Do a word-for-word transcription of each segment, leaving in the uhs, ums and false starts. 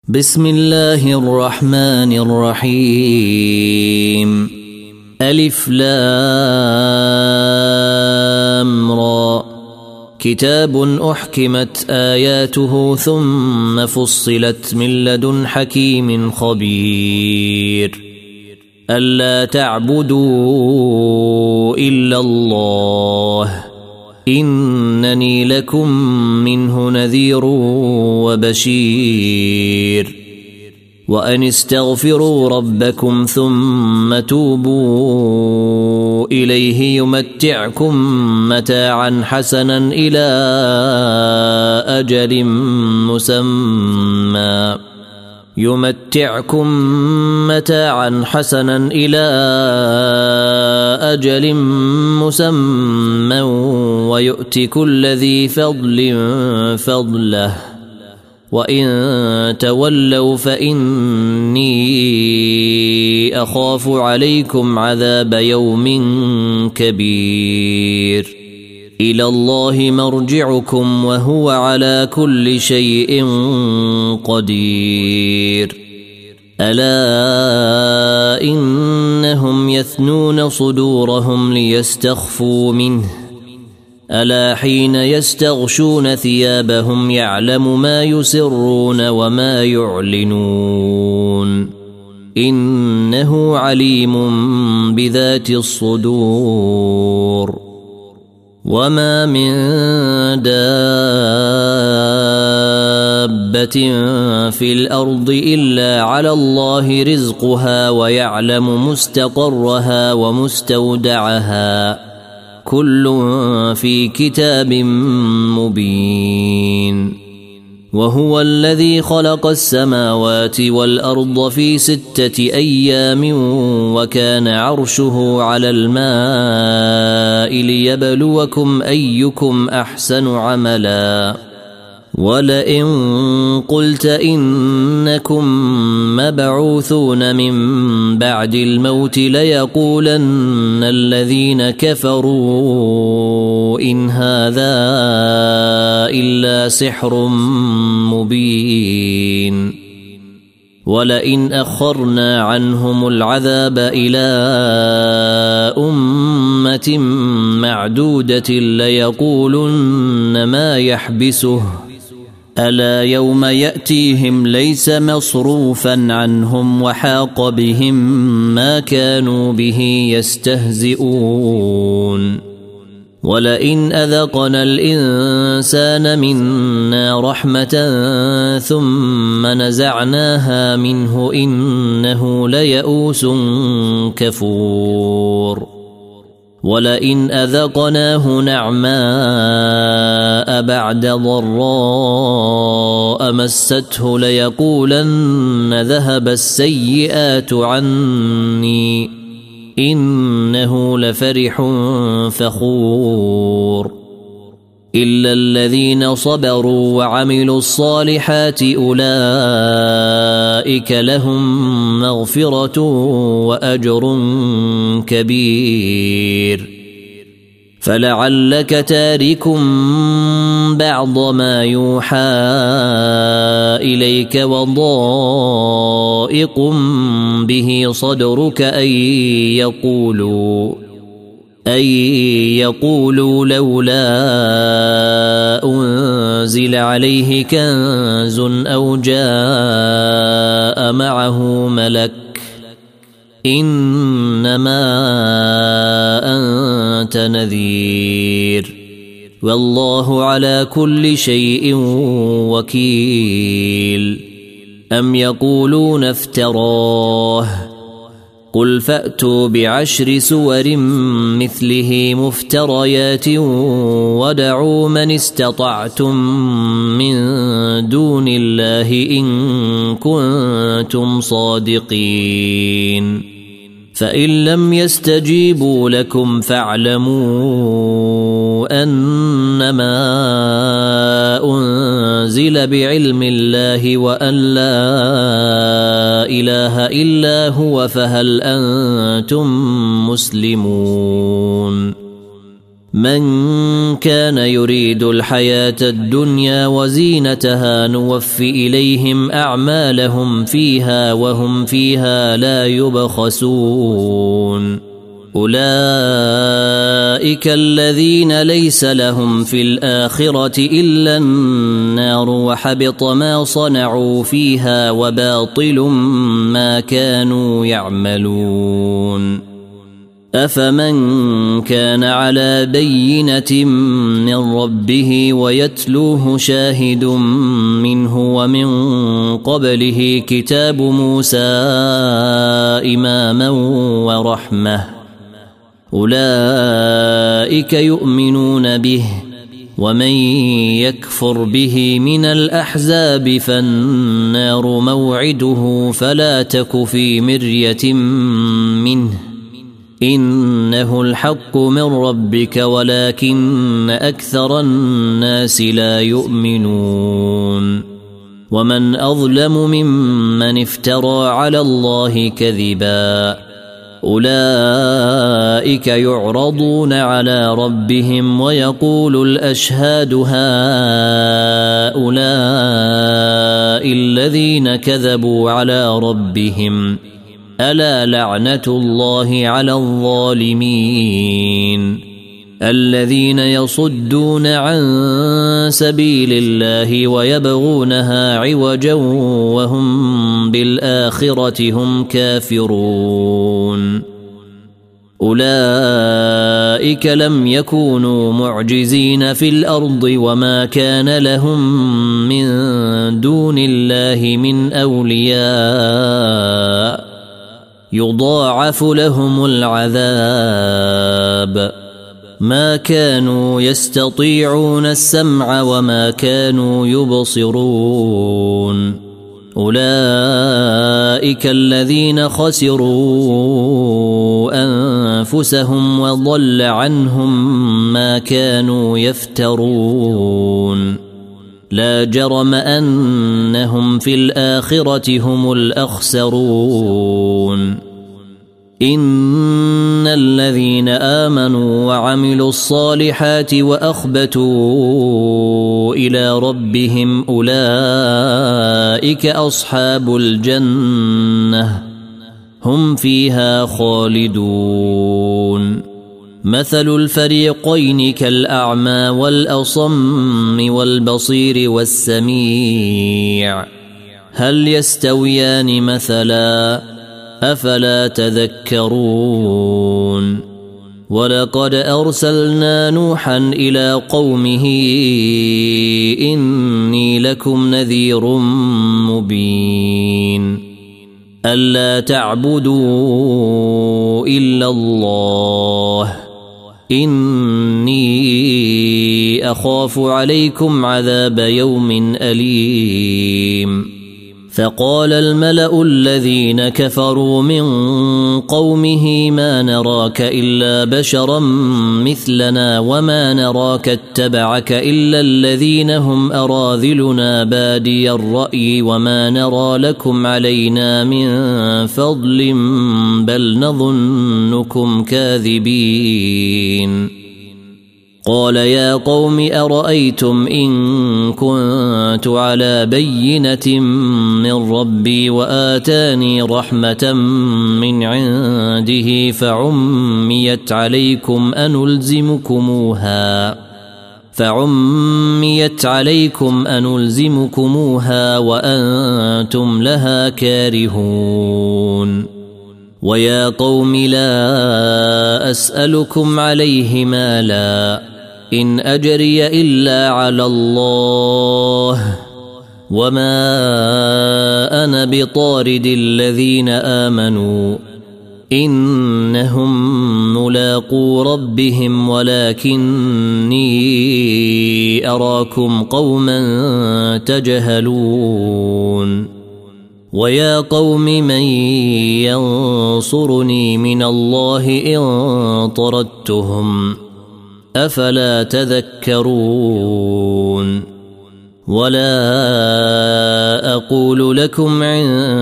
بسم الله الرحمن الرحيم. ألف لام را. كتاب أحكمت آياته ثم فصلت من لدن حكيم خبير. ألا تعبدوا إلا الله إنني لكم منه نذير وبشير. وأن استغفروا ربكم ثم توبوا إليه يمتعكم متاعا حسنا إلى أجل مسمى يمتعكم متاعا حسنا إلى أجل مسمى ويؤت كل ذي فضل فضله وإن تولوا فإني أخاف عليكم عذاب يوم كبير. إلى الله مرجعكم وهو على كل شيء قدير. ألا إنهم يثنون صدورهم ليستخفوا منه ألا حين يستغشون ثيابهم يعلم ما يسرون وما يعلنون إنه عليم بذات الصدور. وما من دابة في الأرض إلا على الله رزقها ويعلم مستقرها ومستودعها كل في كتاب مبين. وهو الذي خلق السماوات والأرض في ستة أيام وكان عرشه على الماء ليبلوكم أيكم أحسن عملا. ولئن قلت إنكم مبعوثون من بعد الموت ليقولن الذين كفروا إن هذا إلا سحر مبين. ولئن أخرنا عنهم العذاب إلى أمة معدودة ليقولن ما يحبسه ألا يوم يأتيهم ليس مصروفا عنهم وحاق بهم ما كانوا به يستهزئون. ولئن أذقنا الإنسان منا رحمة ثم نزعناها منه إنه ليئوس كفور. ولئن أذقناه نعماء بعد ضراء مسته ليقولن ذهب السيئات عني إنه لفرح فخور. إلا الذين صبروا وعملوا الصالحات أولئك لهم مغفرة وأجر كبير. فلعلك تارك بعض ما يوحى إليك وضائق به صدرك أن يقولوا أن يقولوا لولا أنزل عليه كنز أو جاء معه ملك إنما أنت نذير والله على كل شيء وكيل. أم يقولون افتراه قل فأتوا بعشر سور مثله مفتريات ودعوا من استطعتم من دون الله إن كنتم صادقين. فإن لم يستجيبوا لكم فاعلموا أنما أنزل بعلم الله وأن لا إله إلا هو فهل أنتم مسلمون. من كان يريد الحياة الدنيا وزينتها نوفي إليهم أعمالهم فيها وهم فيها لا يبخسون أولئك الذين ليس لهم في الآخرة إلا النار وحبط ما صنعوا فيها وباطل ما كانوا يعملون أفمن كان على بينة من ربه ويتلوه شاهد منه ومن قبله كتاب موسى إماما ورحمة أولئك يؤمنون به ومن يكفر به من الأحزاب فالنار موعده فلا تك في مرية منه إنه الحق من ربك ولكن أكثر الناس لا يؤمنون ومن أظلم ممن افترى على الله كذبا أولئك يعرضون على ربهم ويقول الأشهاد هؤلاء الذين كذبوا على ربهم ألا لعنة الله على الظالمين الذين يصدون عن سبيل الله ويبغونها عوجا وهم بالآخرة هم كافرون أولئك لم يكونوا معجزين في الأرض وما كان لهم من دون الله من أولياء يضاعف لهم العذاب ما كانوا يستطيعون السمع وما كانوا يبصرون أولئك الذين خسروا أنفسهم وضل عنهم ما كانوا يفترون لا جرم أنهم في الآخرة هم الأخسرون إن الذين آمنوا وعملوا الصالحات وأخبتوا إلى ربهم أولئك أصحاب الجنة هم فيها خالدون مثل الفريقين كالأعمى والأصم والبصير والسميع هل يستويان مثلا أفلا تذكرون ولقد أرسلنا نوحا إلى قومه إني لكم نذير مبين ألا تعبدوا إلا الله إني أخاف عليكم عذاب يوم أليم فقال الملأ الذين كفروا من قومه ما نراك إلا بشرا مثلنا وما نراك اتبعك إلا الذين هم أراذلنا بادي الرأي وما نرى لكم علينا من فضل بل نظنكم كاذبين قال يا قوم أرأيتم إن كنت على بينة من ربي وآتاني رحمة من عنده فعميت عليكم أنلزمكموها فعميت عليكم أنلزمكموها وأنتم لها كارهون ويا قوم لا أسألكم عليه مالا إن أجري إلا على الله وما أنا بطارد الذين آمنوا إنهم ملاقو ربهم ولكني أراكم قوما تجهلون ويا قوم من ينصرني من الله إن طردتهم أفلا تذكرون ولا أقول لكم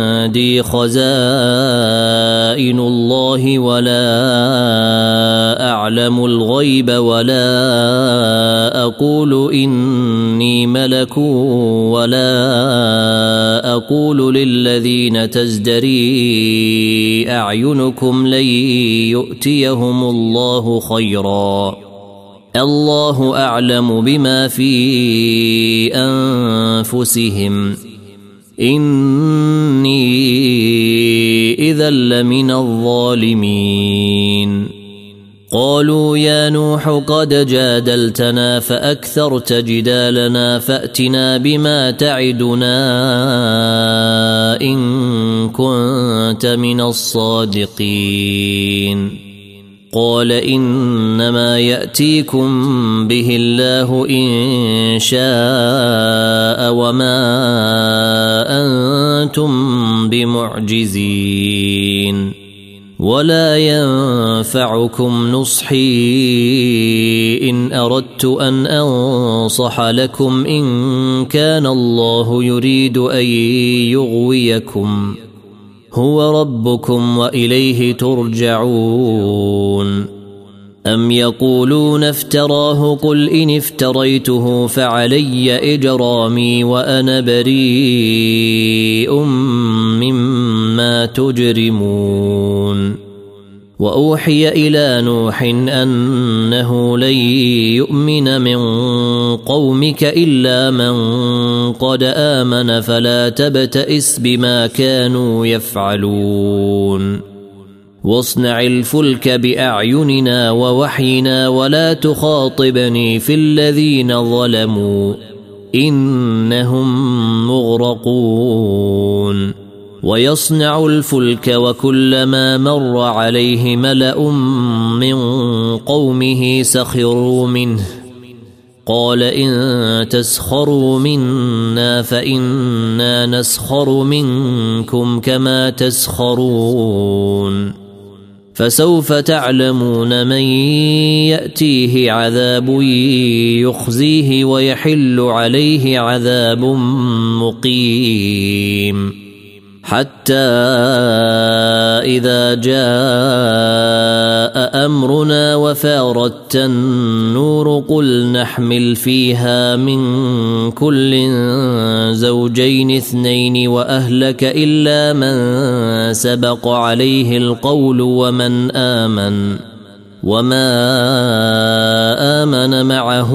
عندي خزائن الله ولا أعلم الغيب ولا أقول إني ملك ولا أقول للذين تزدري أعينكم لن يؤتيهم الله خيرا الله أعلم بما في أنفسهم إني إذا لمن الظالمين قالوا يا نوح قد جادلتنا فأكثرت جدالنا فأتنا بما تعدنا إن كنت من الصادقين قال إنما يأتيكم به الله إن شاء وما أنتم بمعجزين ولا ينفعكم نصحي إن أردت أن أنصح لكم إن كان الله يريد أن يغويكم هو ربكم وإليه ترجعون أم يقولون افتراه قل إن افتريته فعلي إجرامي وأنا بريء مما تجرمون وأوحي إلى نوح أنه لن يؤمن من قومك إلا من قد آمن فلا تبتئس بما كانوا يفعلون واصنع الفلك بأعيننا ووحينا ولا تخاطبني في الذين ظلموا إنهم مغرقون ويصنع الفلك وكلما مر عليه ملأ من قومه سخروا منه قال إن تسخروا منا فإنا نسخر منكم كما تسخرون فسوف تعلمون من يأتيه عذاب يخزيه ويحل عليه عذاب مقيم حتى إذا جاء أمرنا وفارت النور قل نحمل فيها من كل زوجين اثنين وأهلك إلا من سبق عليه القول ومن آمن وما آمن معه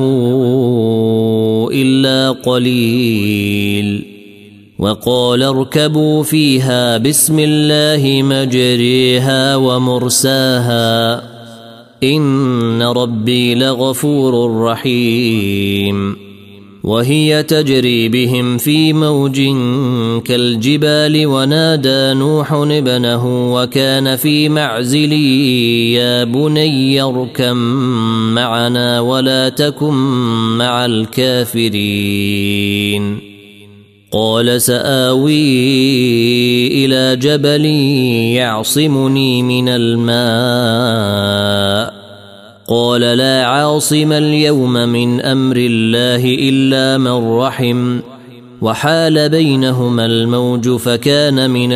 إلا قليل وقال اركبوا فيها بسم الله مجريها ومرساها إن ربي لغفور رحيم وهي تجري بهم في موج كالجبال ونادى نوح ابنه وكان في معزل يا بني اركب معنا ولا تكن مع الكافرين قال سآوي إلى جبل يعصمني من الماء قال لا عاصم اليوم من أمر الله إلا من رحم وحال بينهما الموج فكان من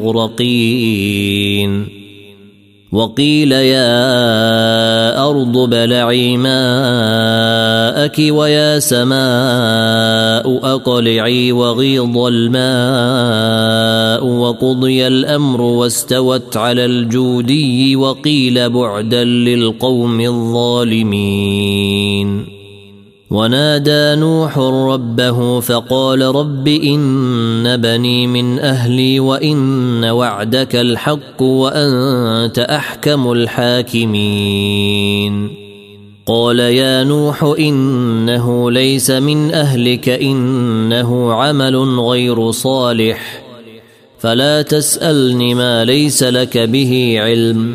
المغرقين وقيل يا أرض بلعي ماءك ويا سماء أقلعي وغيض الماء وقضي الأمر واستوت على الجودي وقيل بعدا للقوم الظالمين ونادى نوح ربه فقال رب إن بني من أهلي وإن وعدك الحق وأنت أحكم الحاكمين قال يا نوح إنه ليس من أهلك إنه عمل غير صالح فلا تسألني ما ليس لك به علم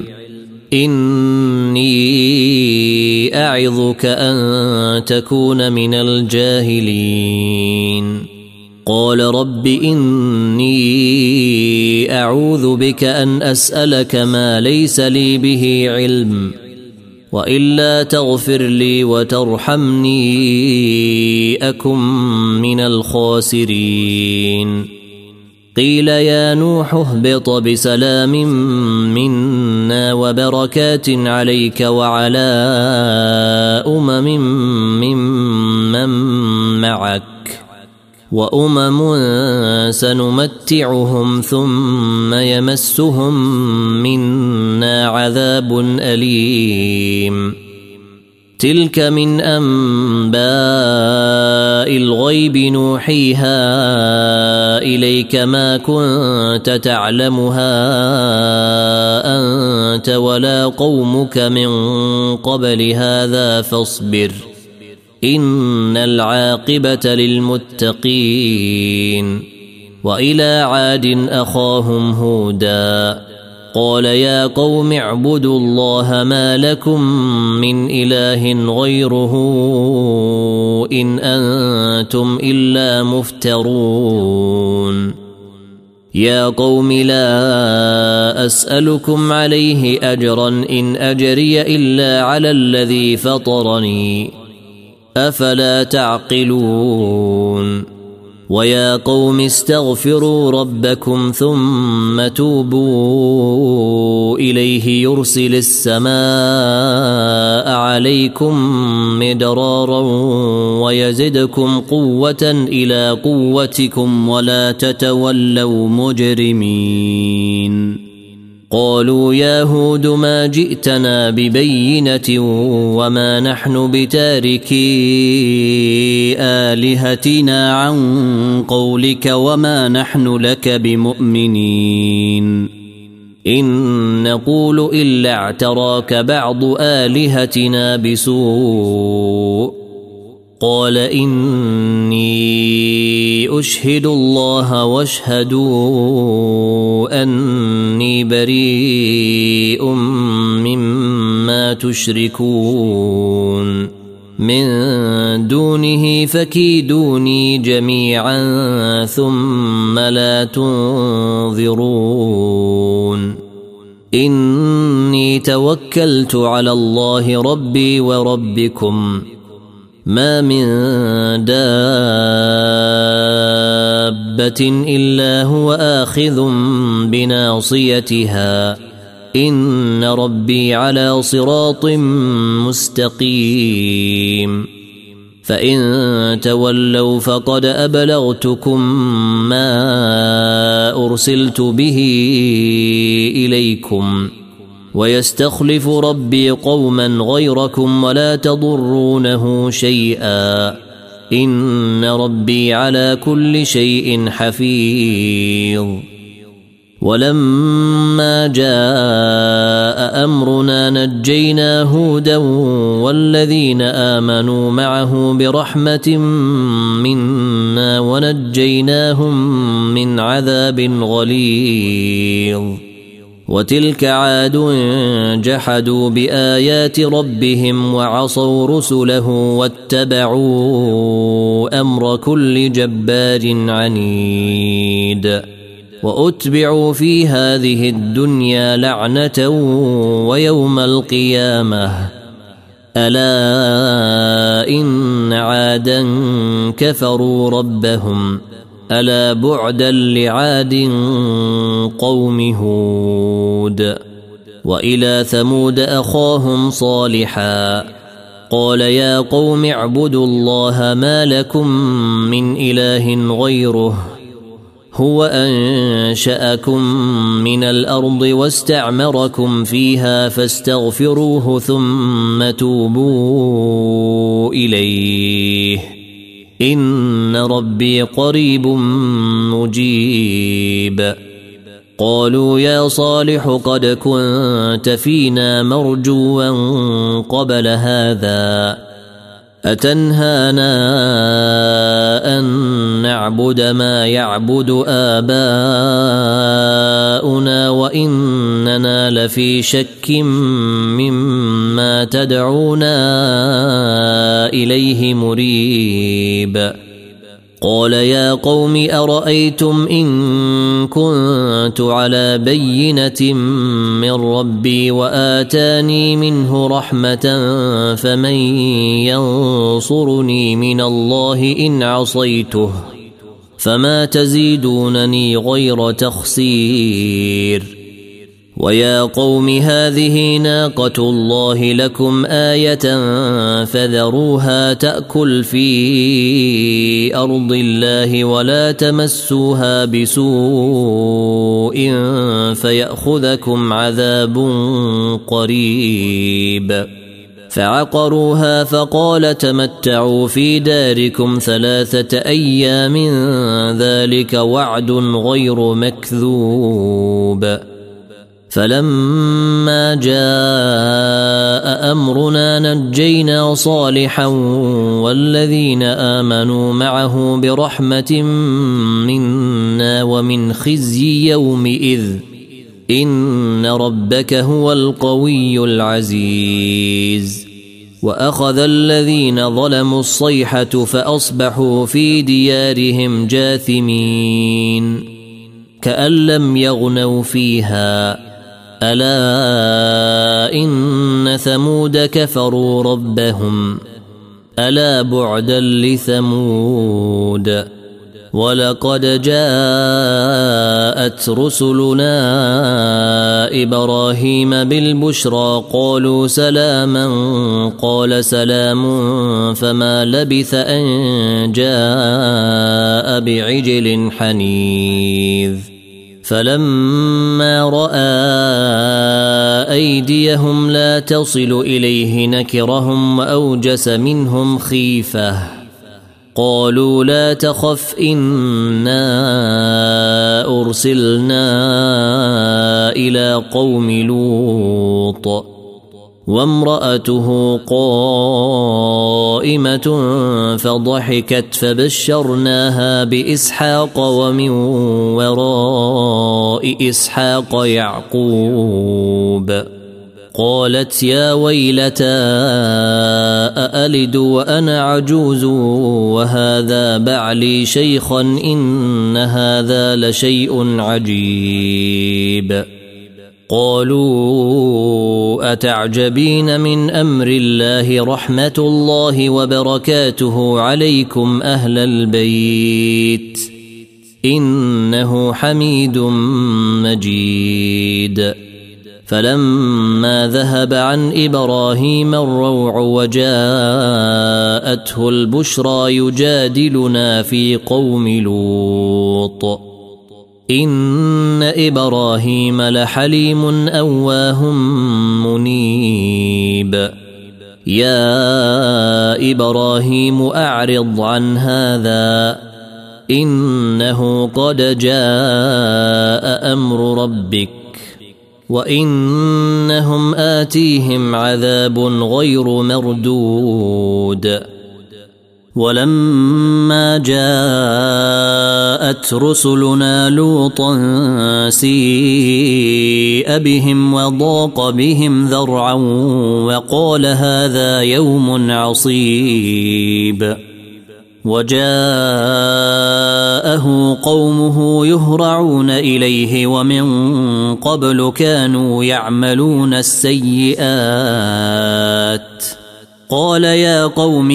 إني أعظك أن تكون من الجاهلين قال رب إني أعوذ بك أن أسألك ما ليس لي به علم وإلا تغفر لي وترحمني أكن من الخاسرين قيل يا نوح اهبط بسلام منا وبركات عليك وعلى أمم ممن معك وأمم سنمتعهم ثم يمسهم منا عذاب أليم تلك من أنباء الغيب نوحيها إليك ما كنت تعلمها أنت ولا قومك من قبل هذا فاصبر إن العاقبة للمتقين وإلى عاد أخاهم هودا قال يا قوم اعبدوا الله ما لكم من إله غيره إن أنتم إلا مفترون يا قوم لا أسألكم عليه أجرا إن أجري إلا على الذي فطرني أفلا تعقلون ويا قوم استغفروا ربكم ثم توبوا إليه يرسل السماء عليكم مدرارا ويزدكم قوة إلى قوتكم ولا تتولوا مجرمين قالوا يا هود ما جئتنا ببينة وما نحن بتاركي آلهتنا عن قولك وما نحن لك بمؤمنين إن نقول إلا اعتراك بعض آلهتنا بسوء قال إني أشهد الله واشهدوا أني بريء مما تشركون من دونه فكيدوني جميعا ثم لا تنظرون إني توكلت على الله ربي وربكم ما من دابة إلا هو آخذ بناصيتها إن ربي على صراط مستقيم فإن تولوا فقد أبلغتكم ما أرسلت به إليكم ويستخلف ربي قوما غيركم ولا تضرونه شيئا إن ربي على كل شيء حفيظ ولما جاء أمرنا نجينا هودا والذين آمنوا معه برحمة منا ونجيناهم من عذاب غليظ وتلك عاد جحدوا بآيات ربهم وعصوا رسله واتبعوا أمر كل جبار عنيد وأتبعوا في هذه الدنيا لعنة ويوم القيامة ألا إن عادا كفروا ربهم ألا بعدا لعاد قوم هود وإلى ثمود أخاهم صالحا قال يا قوم اعبدوا الله ما لكم من إله غيره هو أنشأكم من الأرض واستعمركم فيها فاستغفروه ثم توبوا إليه إن ربي قريب مجيب قالوا يا صالح قد كنت فينا مرجوا قبل هذا أتنهانا أن نعبد ما يعبد آباؤنا وإننا لفي شك مما تدعونا إليه مريب قال يا قوم أرأيتم إن كنت على بينة من ربي وآتاني منه رحمة فمن ينصرني من الله إن عصيته فما تزيدونني غير تخسير. ويا قوم هذه ناقة الله لكم آية فذروها تأكل في أرض الله ولا تمسوها بسوء فيأخذكم عذاب قريب. فعقروها فقال تمتعوا في داركم ثلاثة أيام ذلك وعد غير مكذوب. فلما جاء أمرنا نجينا صالحا والذين آمنوا معه برحمة منا ومن خزي يومئذ إن ربك هو القوي العزيز. وأخذ الذين ظلموا الصيحة فأصبحوا في ديارهم جاثمين كأن لم يغنوا فيها ألا إن ثمود كفروا ربهم ألا بعدا لثمود. ولقد جاءت رسلنا إبراهيم بالبشرى قالوا سلاما قال سلام فما لبث أن جاء بعجل حنيذ. فلما رأى أيديهم لا تصل إليه نكرهم وأوجس منهم خيفة قالوا لا تخف إنا أرسلنا إلى قوم لوط وامرأته قائمة فضحكت فبشرناها بإسحاق ومن وراء إسحاق يعقوب. قالت يا ويلتى أألد وأنا عجوز وهذا بعلي شيخا إن هذا لشيء عجيب. قالوا أتعجبين من أمر الله رحمة الله وبركاته عليكم أهل البيت إنه حميد مجيد. فلما ذهب عن إبراهيم الروع وجاءته البشرى يجادلنا في قوم لوط إن إبراهيم لحليم أواه منيب. يا إبراهيم أعرض عن هذا إنه قد جاء أمر ربك وإنهم آتيهم عذاب غير مردود. ولما جاءت رسلنا لوطا سيء بهم وضاق بهم ذرعا وقال هذا يوم عصيب. وجاءه قومه يهرعون إليه ومن قبل كانوا يعملون السيئات قال يا قوم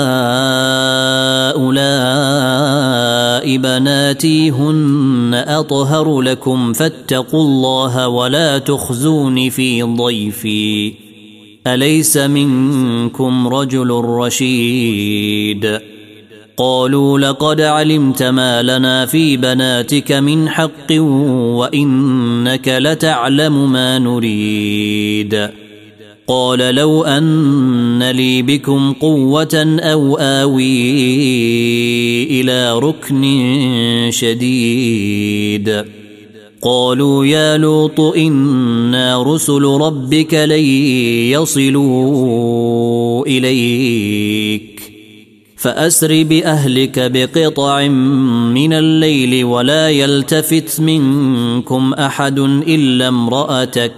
هؤلاء بناتي هن أطهر لكم فاتقوا الله ولا تخزون في ضيفي أليس منكم رجل رشيد. قالوا لقد علمت ما لنا في بناتك من حق وإنك لتعلم ما نريد. قال لو أن لي بكم قوة أو آوي إلى ركن شديد. قالوا يا لوط إنا رسل ربك لن يصلوا إليك فأسر بأهلك بقطع من الليل ولا يلتفت منكم أحد إلا امرأتك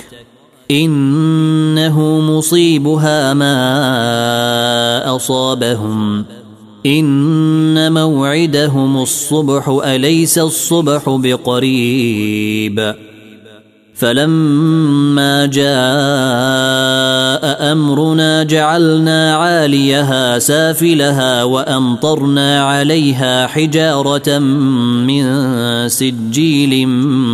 إنه مصيبها ما أصابهم إن موعدهم الصبح أليس الصبح بقريب. فلما جاء أمرنا جعلنا عاليها سافلها وأمطرنا عليها حجارة من سجيل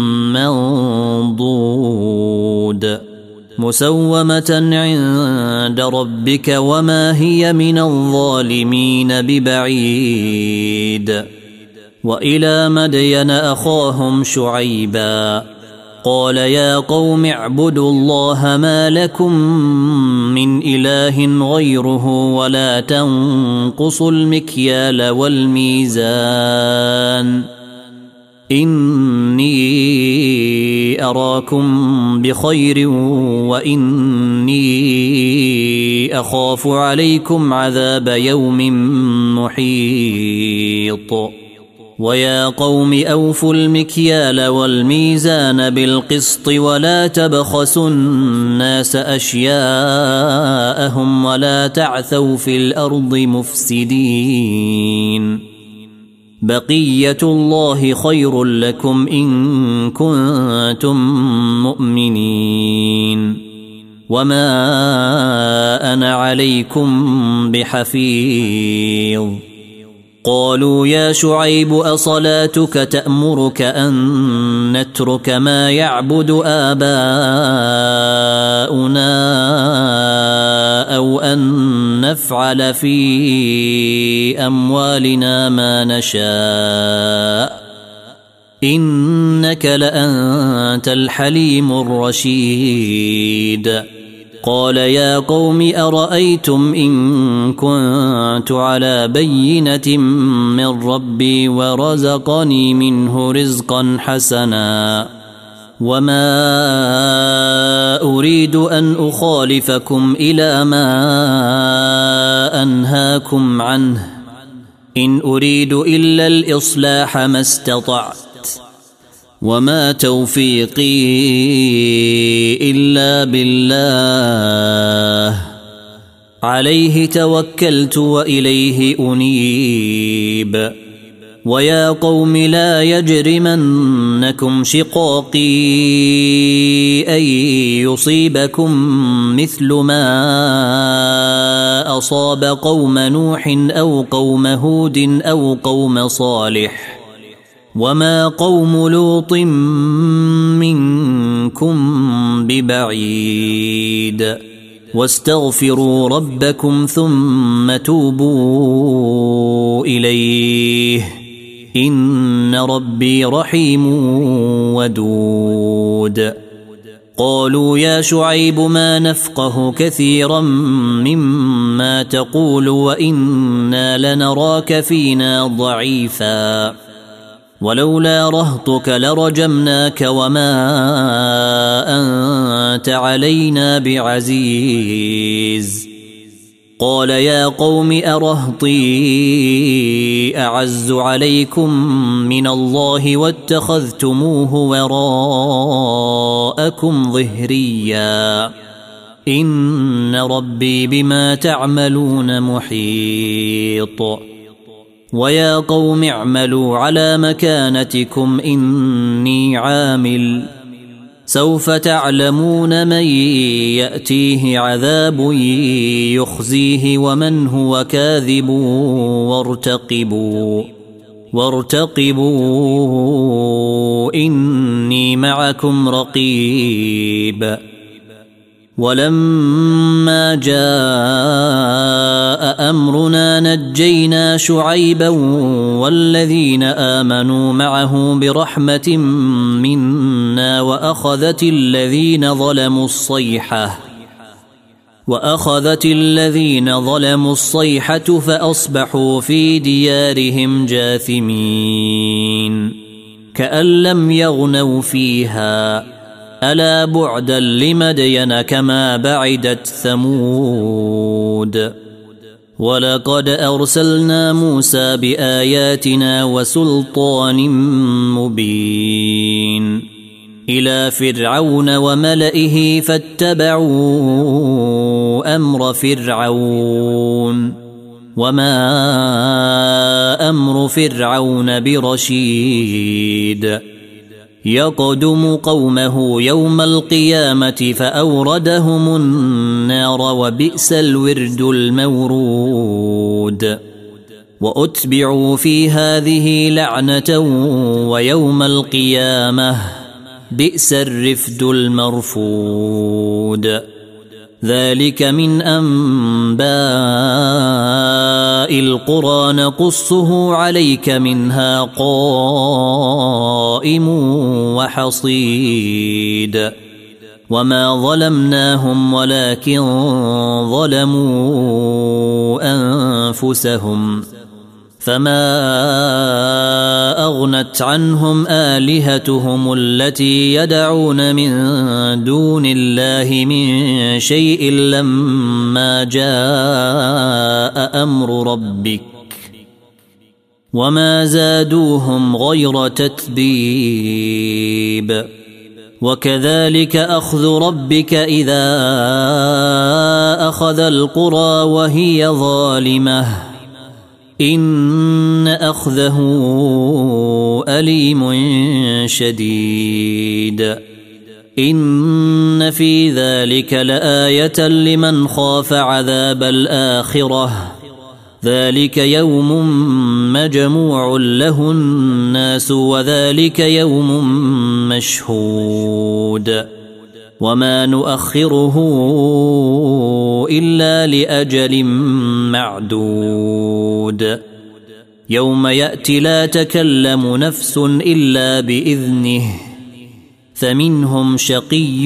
منضود مسومة عند ربك وما هي من الظالمين ببعيد. وإلى مدين أخاهم شعيبا قال يا قوم اعبدوا الله ما لكم من إله غيره ولا تنقصوا المكيال والميزان إني أراكم بخير وإني أخاف عليكم عذاب يوم محيط. ويا قوم أوفوا المكيال والميزان بالقسط ولا تبخسوا الناس أشياءهم ولا تعثوا في الأرض مفسدين. بقية الله خير لكم إن كنتم مؤمنين وما أنا عليكم بحفيظ. قالوا يا شعيب أصلاتك تأمرك أن نترك ما يعبد آباؤنا أو أن نفعل في أموالنا ما نشاء إنك لأنت الحليم الرشيد. قال يا قوم أرأيتم إن كنت على بينة من ربي ورزقني منه رزقا حسنا وما أريد أن أخالفكم إلى ما أنهاكم عنه إن أريد إلا الإصلاح ما استطعت وما توفيقي إلا بالله عليه توكلت وإليه أنيب. ويا قوم لا يجرمنكم شقاقي أن يصيبكم مثل ما أصاب قوم نوح أو قوم هود أو قوم صالح وما قوم لوط منكم ببعيد. واستغفروا ربكم ثم توبوا إليه إن ربي رحيم ودود. قالوا يا شعيب ما نفقه كثيرا مما تقول وإنا لنراك فينا ضعيفا ولولا رهطك لرجمناك وما أنت علينا بعزيز. قال يا قوم أرهطي أعز عليكم من الله واتخذتموه وراءكم ظهريا إن ربي بما تعملون محيط. ويا قوم اعملوا على مكانتكم إني عامل سوف تعلمون من يأتيه عذاب يخزيه ومن هو كاذب وارتقبوا وارتقبوا إني معكم رقيب. ولما جاء أمرنا نجينا شعيبا والذين آمنوا معه برحمة منا وأخذت الذين ظلموا الصيحة وأخذت الذين ظلموا الصيحة فأصبحوا في ديارهم جاثمين كأن لم يغنوا فيها ألا بعدا لمدين كما بعدت ثمود. ولقد أرسلنا موسى بآياتنا وسلطان مبين إلى فرعون وملئه فاتبعوا أمر فرعون وما أمر فرعون برشيد. يقدم قومه يوم القيامة فأوردهم النار وبئس الورد المورود وأتبعوا في هذه لعنة ويوم القيامة بئس الرفد المرفود ذلك من أنباء القرى نقصه عليك منها قائم وحصيد وما ظلمناهم ولكن ظلموا أنفسهم فما أغنت عنهم آلهتهم التي يدعون من دون الله من شيء لما جاء أمر ربك وما زادوهم غير تتبيب وكذلك أخذ ربك إذا أخذ القرى وهي ظالمة إن أخذه أليم شديد إن في ذلك لآية لمن خاف عذاب الآخرة ذلك يوم مجموع له الناس وذلك يوم مشهود وما نؤخره إلا لأجل معدود يوم يأتي لا تكلم نفس إلا بإذنه فمنهم شقي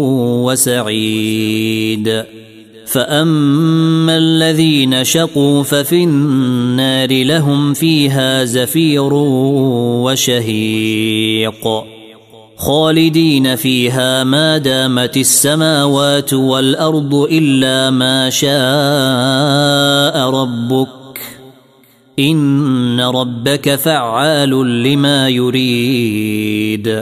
وسعيد فأما الذين شقوا ففي النار لهم فيها زفير وشهيق خالدين فيها ما دامت السماوات والأرض إلا ما شاء ربك إن ربك فعال لما يريد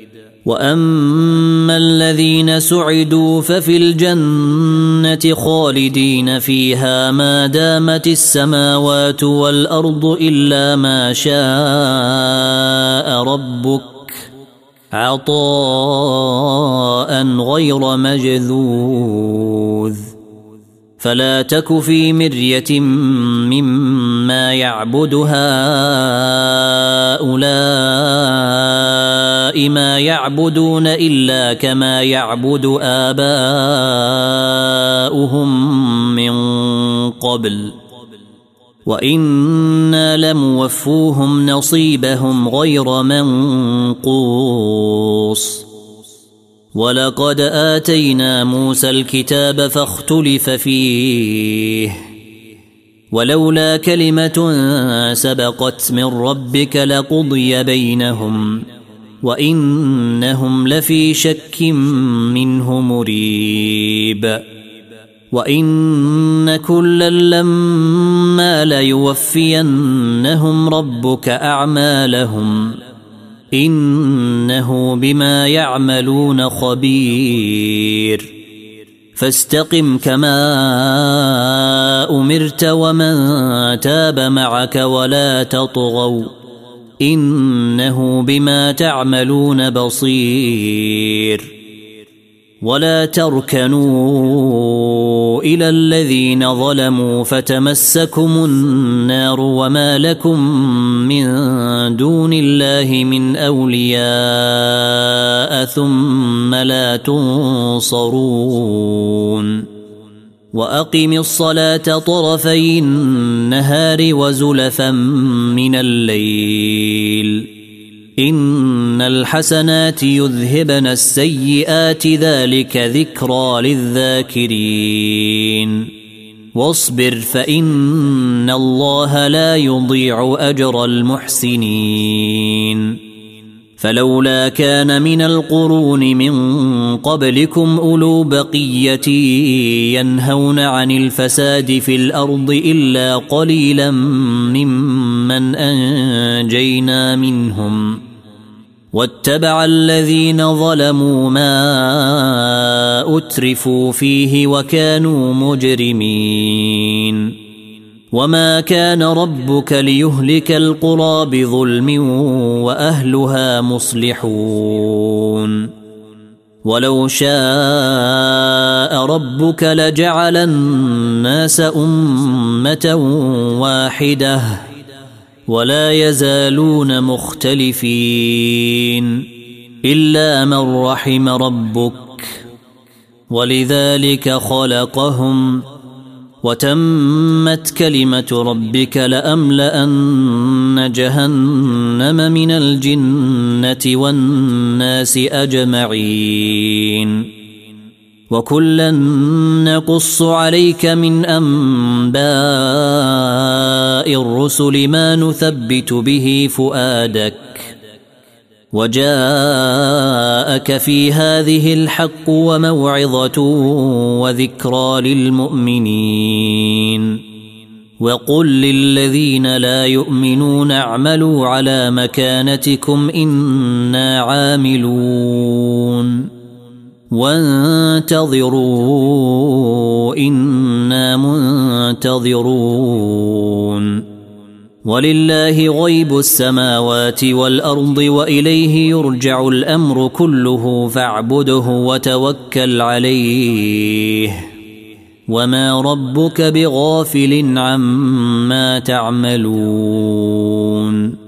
وأما الذين سعدوا ففي الجنة خالدين فيها ما دامت السماوات والأرض إلا ما شاء ربك عطاء غير مجذوذ فلا تك في مرية مما يعبد هؤلاء ما يعبدون إلا كما يعبد آباؤهم من قبل وإنا لموفوهم نصيبهم غير منقوص ولقد آتينا موسى الكتاب فاختلف فيه ولولا كلمة سبقت من ربك لقضي بينهم وإنهم لفي شك منه مريب وإن كلا لما ليوفينهم ربك أعمالهم إنه بما يعملون خبير فاستقم كما أمرت ومن تاب معك ولا تطغوا إنه بما تعملون بصير ولا تركنوا إلى الذين ظلموا فتمسكم النار وما لكم من دون الله من أولياء ثم لا تنصرون وأقم الصلاة طرفي النهار وزلفا من الليل إن الحسنات يذهبن السيئات ذلك ذكرى للذاكرين واصبر فإن الله لا يضيع أجر المحسنين فلولا كان من القرون من قبلكم أولو بقية ينهون عن الفساد في الأرض إلا قليلا ممن أنجينا منهم واتبع الذين ظلموا ما أترفوا فيه وكانوا مجرمين وما كان ربك ليهلك القرى بظلم وأهلها مصلحون ولو شاء ربك لجعل الناس أمة واحدة ولا يزالون مختلفين إلا من رحم ربك ولذلك خلقهم وتمت كلمة ربك لأملأن جهنم من الجنة والناس أجمعين وكلا نقص عليك من أنباء الرسل ما نثبت به فؤادك وجاءك في هذه الحق وموعظة وذكرى للمؤمنين وقل للذين لا يؤمنون اعملوا على مكانتكم إنا عاملون وانتظروا إنا منتظرون ولله غيب السماوات والأرض وإليه يرجع الأمر كله فاعبده وتوكل عليه وما ربك بغافل عما تعملون